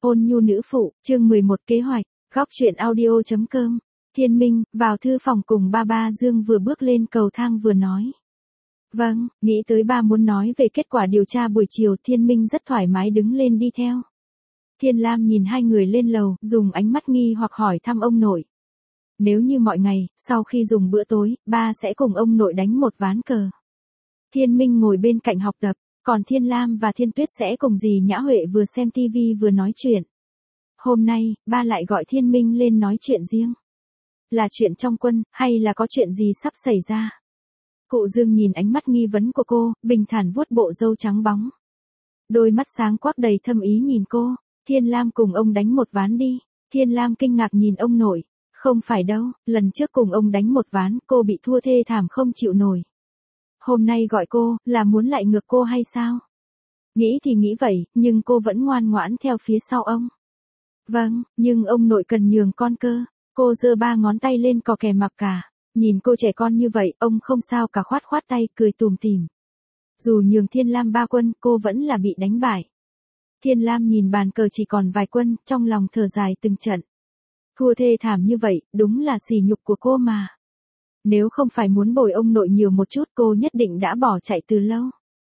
Hôn nhu nữ phụ, chương 11 kế hoạch, góc truyện audio.com. Thiên Minh, vào thư phòng cùng ba Dương vừa bước lên cầu thang vừa nói. Vâng, nghĩ tới ba muốn nói về kết quả điều tra buổi chiều. Thiên Minh rất thoải mái đứng lên đi theo. Thiên Lam nhìn hai người lên lầu, dùng ánh mắt nghi hoặc hỏi thăm ông nội. Nếu như mọi ngày, sau khi dùng bữa tối, ba sẽ cùng ông nội đánh một ván cờ. Thiên Minh ngồi bên cạnh học tập, còn Thiên Lam và Thiên Tuyết sẽ cùng dì Nhã Huệ vừa xem tivi vừa nói chuyện. Hôm nay, ba lại gọi Thiên Minh lên nói chuyện riêng. Là chuyện trong quân, hay là có chuyện gì sắp xảy ra? Cụ Dương nhìn ánh mắt nghi vấn của cô, bình thản vuốt bộ râu trắng bóng. Đôi mắt sáng quắc đầy thâm ý nhìn cô. Thiên Lam cùng ông đánh một ván đi. Thiên Lam kinh ngạc nhìn ông nội. Không phải đâu, lần trước cùng ông đánh một ván, cô bị thua thê thảm không chịu nổi. Hôm nay gọi cô, là muốn lại ngược cô hay sao? Nghĩ thì nghĩ vậy, nhưng cô vẫn ngoan ngoãn theo phía sau ông. Vâng, nhưng ông nội cần nhường con cơ. Cô giơ ba ngón tay lên cò kè mặc cả. Nhìn cô trẻ con như vậy, ông không sao cả, khoát khoát tay, cười tủm tỉm. Dù nhường Thiên Lam 3 quân, cô vẫn là bị đánh bại. Thiên Lam nhìn bàn cờ chỉ còn vài quân, trong lòng thở dài từng trận. Thua thê thảm như vậy, đúng là sỉ nhục của cô mà. Nếu không phải muốn bồi ông nội nhiều một chút, cô nhất định đã bỏ chạy từ lâu.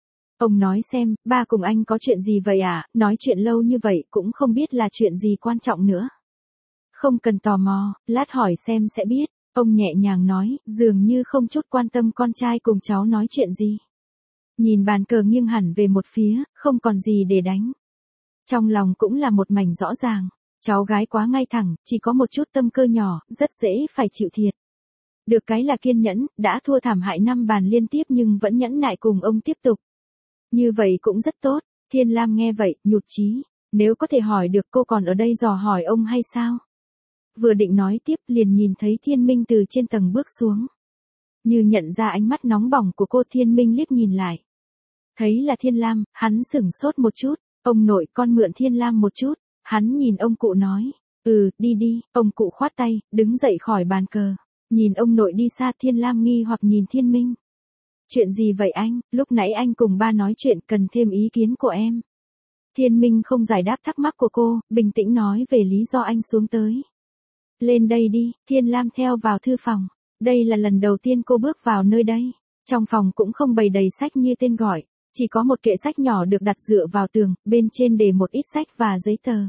Ông nói xem, ba cùng anh có chuyện gì vậy à? Nói chuyện lâu như vậy cũng không biết là chuyện gì quan trọng nữa. Không cần tò mò, lát hỏi xem sẽ biết. Ông nhẹ nhàng nói, dường như không chút quan tâm con trai cùng cháu nói chuyện gì. Nhìn bàn cờ nghiêng hẳn về một phía, không còn gì để đánh. Trong lòng cũng là một mảnh rõ ràng. Cháu gái quá ngay thẳng, chỉ có một chút tâm cơ nhỏ, rất dễ phải chịu thiệt. Được cái là kiên nhẫn, đã thua thảm hại 5 bàn liên tiếp nhưng vẫn nhẫn nại cùng ông tiếp tục. Như vậy cũng rất tốt. Thiên Lam nghe vậy, nhụt chí. Nếu có thể hỏi được, cô còn ở đây dò hỏi ông hay sao? Vừa định nói tiếp liền nhìn thấy Thiên Minh từ trên tầng bước xuống. Như nhận ra ánh mắt nóng bỏng của cô, Thiên Minh liếc nhìn lại. Thấy là Thiên Lam, hắn sửng sốt một chút. Ông nội, con mượn Thiên Lam một chút. Hắn nhìn ông cụ nói. Đi đi. Ông cụ khoát tay, đứng dậy khỏi bàn cờ. Nhìn ông nội đi xa, Thiên Lam nghi hoặc nhìn Thiên Minh. Chuyện gì vậy anh? Lúc nãy anh cùng ba nói chuyện, cần thêm ý kiến của em. Thiên Minh không giải đáp thắc mắc của cô, bình tĩnh nói về lý do anh xuống tới. Lên đây đi. Thiên Lam theo vào thư phòng. Đây là lần đầu tiên cô bước vào nơi đây. Trong phòng cũng không bày đầy sách như tên gọi. Chỉ có một kệ sách nhỏ được đặt dựa vào tường, bên trên để một ít sách và giấy tờ.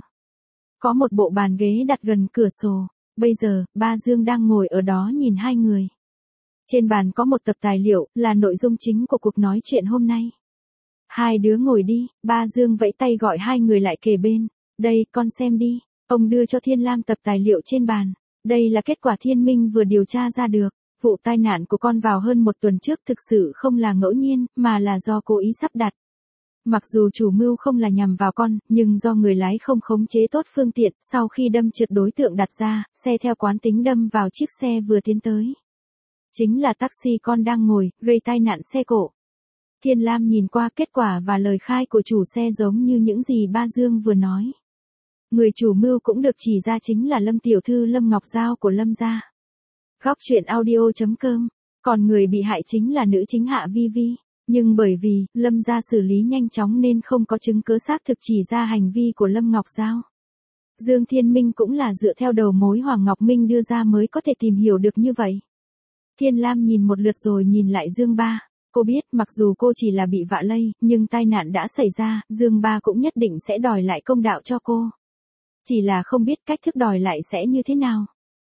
Có một bộ bàn ghế đặt gần cửa sổ. Bây giờ, ba Dương đang ngồi ở đó nhìn hai người. Trên bàn có một tập tài liệu, là nội dung chính của cuộc nói chuyện hôm nay. Hai đứa ngồi đi. Ba Dương vẫy tay gọi hai người lại kề bên. Đây, con xem đi. Ông đưa cho Thiên Lam tập tài liệu trên bàn. Đây là kết quả Thiên Minh vừa điều tra ra được. Vụ tai nạn của con vào hơn một tuần trước thực sự không là ngẫu nhiên, mà là do cố ý sắp đặt. Mặc dù chủ mưu không là nhằm vào con, nhưng do người lái không khống chế tốt phương tiện, sau khi đâm trượt đối tượng đặt ra, xe theo quán tính đâm vào chiếc xe vừa tiến tới. Chính là taxi con đang ngồi, gây tai nạn xe cộ. Thiên Lam nhìn qua kết quả và lời khai của chủ xe giống như những gì ba Dương vừa nói. Người chủ mưu cũng được chỉ ra chính là Lâm tiểu thư Lâm Ngọc Giao của Lâm gia. Góc truyện audio.com. Còn người bị hại chính là nữ chính Hạ Vi Vi. Nhưng bởi vì Lâm gia xử lý nhanh chóng nên không có chứng cứ xác thực chỉ ra hành vi của Lâm Ngọc Giao. Dương Thiên Minh cũng là dựa theo đầu mối Hoàng Ngọc Minh đưa ra mới có thể tìm hiểu được như vậy. Thiên Lam nhìn một lượt rồi nhìn lại Dương Ba. Cô biết mặc dù cô chỉ là bị vạ lây, nhưng tai nạn đã xảy ra, Dương Ba cũng nhất định sẽ đòi lại công đạo cho cô. Chỉ là không biết cách thức đòi lại sẽ như thế nào.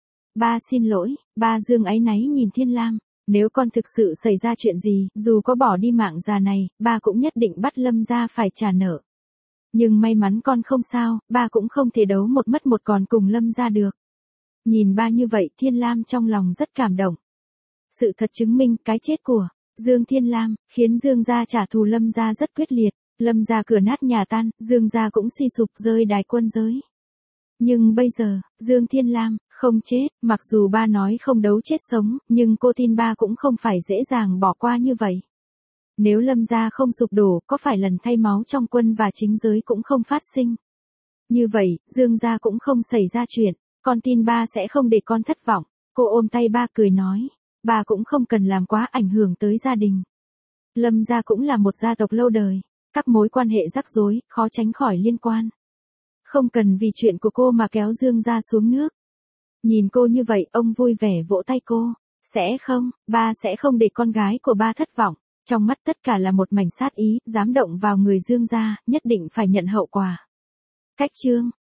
Ba xin lỗi. Ba Dương áy náy nhìn Thiên Lam. Nếu con thực sự xảy ra chuyện gì, dù có bỏ đi mạng già này, ba cũng nhất định bắt Lâm gia phải trả nợ. Nhưng may mắn con không sao, ba cũng không thể đấu một mất một còn cùng Lâm gia được. Nhìn ba như vậy, Thiên Lam trong lòng rất cảm động. Sự thật chứng minh cái chết của Dương Thiên Lam khiến Dương gia trả thù Lâm gia rất quyết liệt. Lâm gia cửa nát nhà tan, Dương gia cũng suy sụp, rơi đài quân giới. Nhưng bây giờ, Dương Thiên Lam không chết, mặc dù ba nói không đấu chết sống, nhưng cô tin ba cũng không phải dễ dàng bỏ qua như vậy. Nếu Lâm gia không sụp đổ, có phải lần thay máu trong quân và chính giới cũng không phát sinh. Như vậy, Dương gia cũng không xảy ra chuyện, con tin ba sẽ không để con thất vọng. Cô ôm tay ba cười nói, ba cũng không cần làm quá ảnh hưởng tới gia đình. Lâm gia cũng là một gia tộc lâu đời, các mối quan hệ rắc rối, khó tránh khỏi liên quan. Không cần vì chuyện của cô mà kéo Dương ra xuống nước. Nhìn cô như vậy, ông vui vẻ vỗ tay cô. Sẽ không, ba sẽ không để con gái của ba thất vọng. Trong mắt tất cả là một mảnh sát ý, dám động vào người Dương gia, nhất định phải nhận hậu quả. Cách chương